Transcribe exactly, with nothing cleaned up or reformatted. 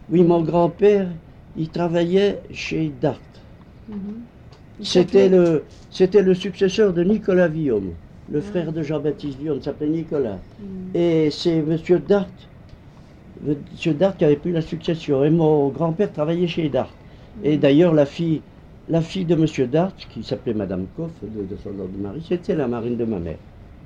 Oui, mon grand-père, il travaillait chez Dart. Mhm. Il C'était s'appelait- le, c'était le successeur de Nicolas Villaume, le Ah. frère de Jean-Baptiste Villaume, s'appelait Nicolas. Mhm. Et c'est Monsieur Dart, Monsieur Dart qui avait pris la succession. Et mon grand-père travaillait chez Dart. Et Mhm. d'ailleurs, la fille, la fille de Monsieur Dart, qui s'appelait Madame Coff, de, de son nom de mari, c'était la marraine de ma mère.